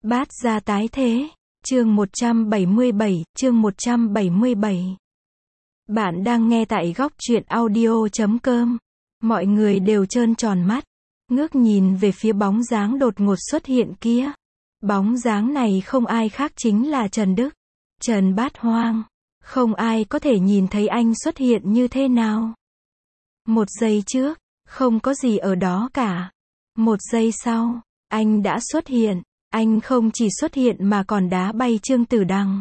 Bát gia tái thế. Chương 177, chương 177. Bạn đang nghe tại góc truyện audio.com. Mọi người đều trơn tròn mắt, ngước nhìn về phía bóng dáng đột ngột xuất hiện kia. Bóng dáng này không ai khác chính là Trần Đức. Trần Bát Hoang. Không ai có thể nhìn thấy anh xuất hiện như thế nào. Một giây trước, không có gì ở đó cả. Một giây sau, anh đã xuất hiện. Anh không chỉ xuất hiện mà còn đá bay Trương Tử Đằng.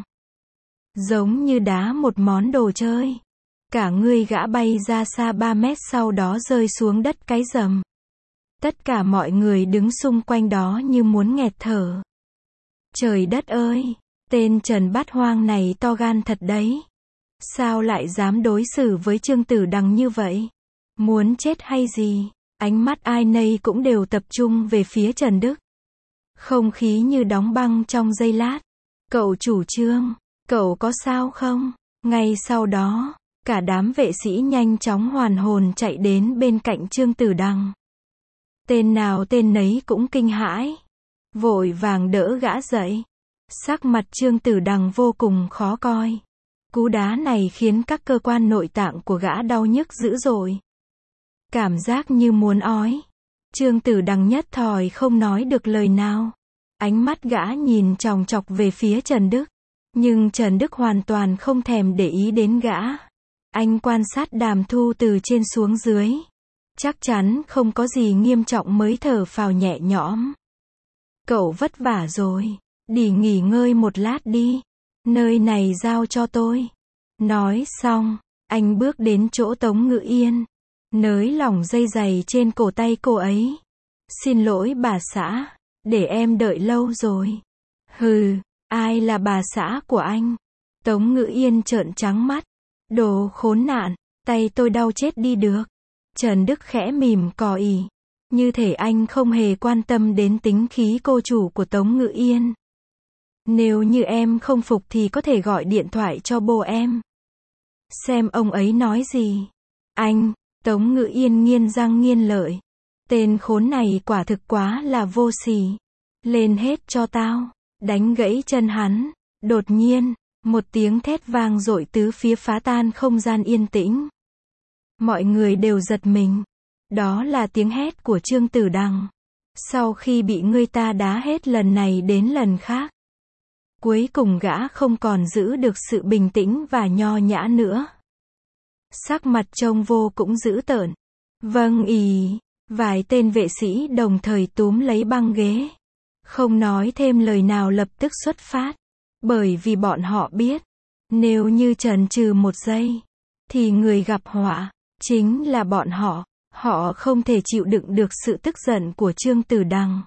Giống như đá một món đồ chơi. Cả người gã bay ra xa 3 mét sau đó rơi xuống đất cái rầm. Tất cả mọi người đứng xung quanh đó như muốn nghẹt thở. Trời đất ơi! Tên Trần Bát Hoang này to gan thật đấy. Sao lại dám đối xử với Trương Tử Đằng như vậy? Muốn chết hay gì? Ánh mắt ai nấy cũng đều tập trung về phía Trần Đức. Không khí như đóng băng trong giây lát. Cậu chủ Trương, cậu có sao không? Ngay sau đó, cả đám vệ sĩ nhanh chóng hoàn hồn chạy đến bên cạnh Trương Tử Đằng. Tên nào tên nấy cũng kinh hãi. Vội vàng đỡ gã dậy. Sắc mặt Trương Tử Đằng vô cùng khó coi. Cú đá này khiến các cơ quan nội tạng của gã đau nhức dữ dội. Cảm giác như muốn ói. Trương Tử Đằng nhất thời không nói được lời nào. Ánh mắt gã nhìn chòng chọc về phía Trần Đức. Nhưng Trần Đức hoàn toàn không thèm để ý đến gã. Anh quan sát Đàm Thu từ trên xuống dưới. Chắc chắn không có gì nghiêm trọng mới thở phào nhẹ nhõm. Cậu vất vả rồi. Đi nghỉ ngơi một lát đi. Nơi này giao cho tôi. Nói xong, anh bước đến chỗ Tống Ngự Yên. Nới lỏng dây giày trên cổ tay cô ấy. Xin lỗi bà xã, để em đợi lâu rồi. Hừ, ai là bà xã của anh? Tống Ngự Yên trợn trắng mắt. Đồ khốn nạn, tay tôi đau chết đi được. Trần Đức khẽ mỉm cò ỉ. Như thể anh không hề quan tâm đến tính khí cô chủ của Tống Ngự Yên. Nếu như em không phục thì có thể gọi điện thoại cho bố em. Xem ông ấy nói gì. Anh, Tống Ngự Yên nghiến răng nghiến lợi. Tên khốn này quả thực quá là vô sỉ. Lên hết cho tao. Đánh gãy chân hắn. Đột nhiên, một tiếng thét vang dội tứ phía phá tan không gian yên tĩnh. Mọi người đều giật mình. Đó là tiếng hét của Trương Tử Đằng. Sau khi bị người ta đá hết lần này đến lần khác, cuối cùng gã không còn giữ được sự bình tĩnh và nho nhã nữa. Sắc mặt trông vô cũng dữ tợn. Vâng ý. Vài tên vệ sĩ đồng thời túm lấy băng ghế. Không nói thêm lời nào lập tức xuất phát. Bởi vì bọn họ biết, nếu như chần chừ một giây, thì người gặp họa chính là bọn họ. Họ không thể chịu đựng được sự tức giận của Trương Tử Đằng.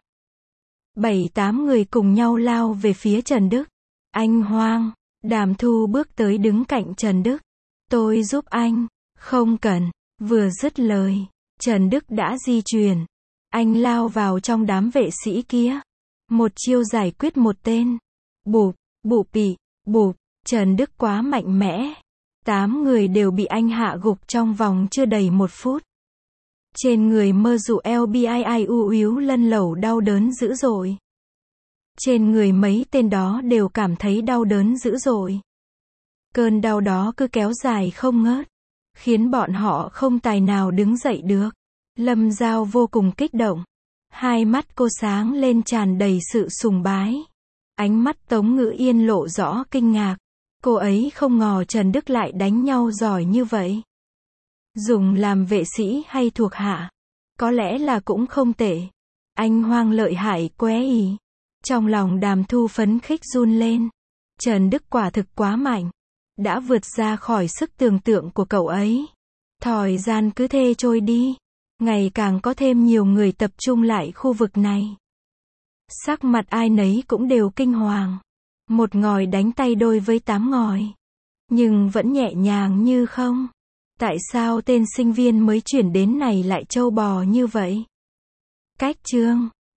7-8 người cùng nhau lao về phía Trần Đức. Anh Hoang. Đàm Thu bước tới đứng cạnh Trần Đức. Tôi giúp anh. Không cần. Vừa dứt lời, Trần Đức đã di chuyển. Anh lao vào trong đám vệ sĩ kia. Một chiêu giải quyết một tên. Bụp, bụ pị, bụp. Trần Đức quá mạnh mẽ. 8 người đều bị anh hạ gục trong vòng chưa đầy 1 phút. Trên người mơ dụ LBIIU yếu lân lẩu đau đớn dữ dội. Trên người mấy tên đó đều cảm thấy đau đớn dữ dội. Cơn đau đó cứ kéo dài không ngớt, khiến bọn họ không tài nào đứng dậy được. Lâm Giao vô cùng kích động. Hai mắt cô sáng lên tràn đầy sự sùng bái. Ánh mắt Tống Ngự Yên lộ rõ kinh ngạc. Cô ấy không ngờ Trần Đức lại đánh nhau giỏi như vậy. Dùng làm vệ sĩ hay thuộc hạ, có lẽ là cũng không tệ. Anh Hoang lợi hại quá ý. Trong lòng Đàm Thu phấn khích run lên. Trần Đức quả thực quá mạnh. Đã vượt ra khỏi sức tưởng tượng của cậu ấy. Thời gian cứ thế trôi đi. Ngày càng có thêm nhiều người tập trung lại khu vực này. Sắc mặt ai nấy cũng đều kinh hoàng. Một ngòi đánh tay đôi với 8 ngòi. Nhưng vẫn nhẹ nhàng như không. Tại sao tên sinh viên mới chuyển đến này lại trâu bò như vậy? Cách Trương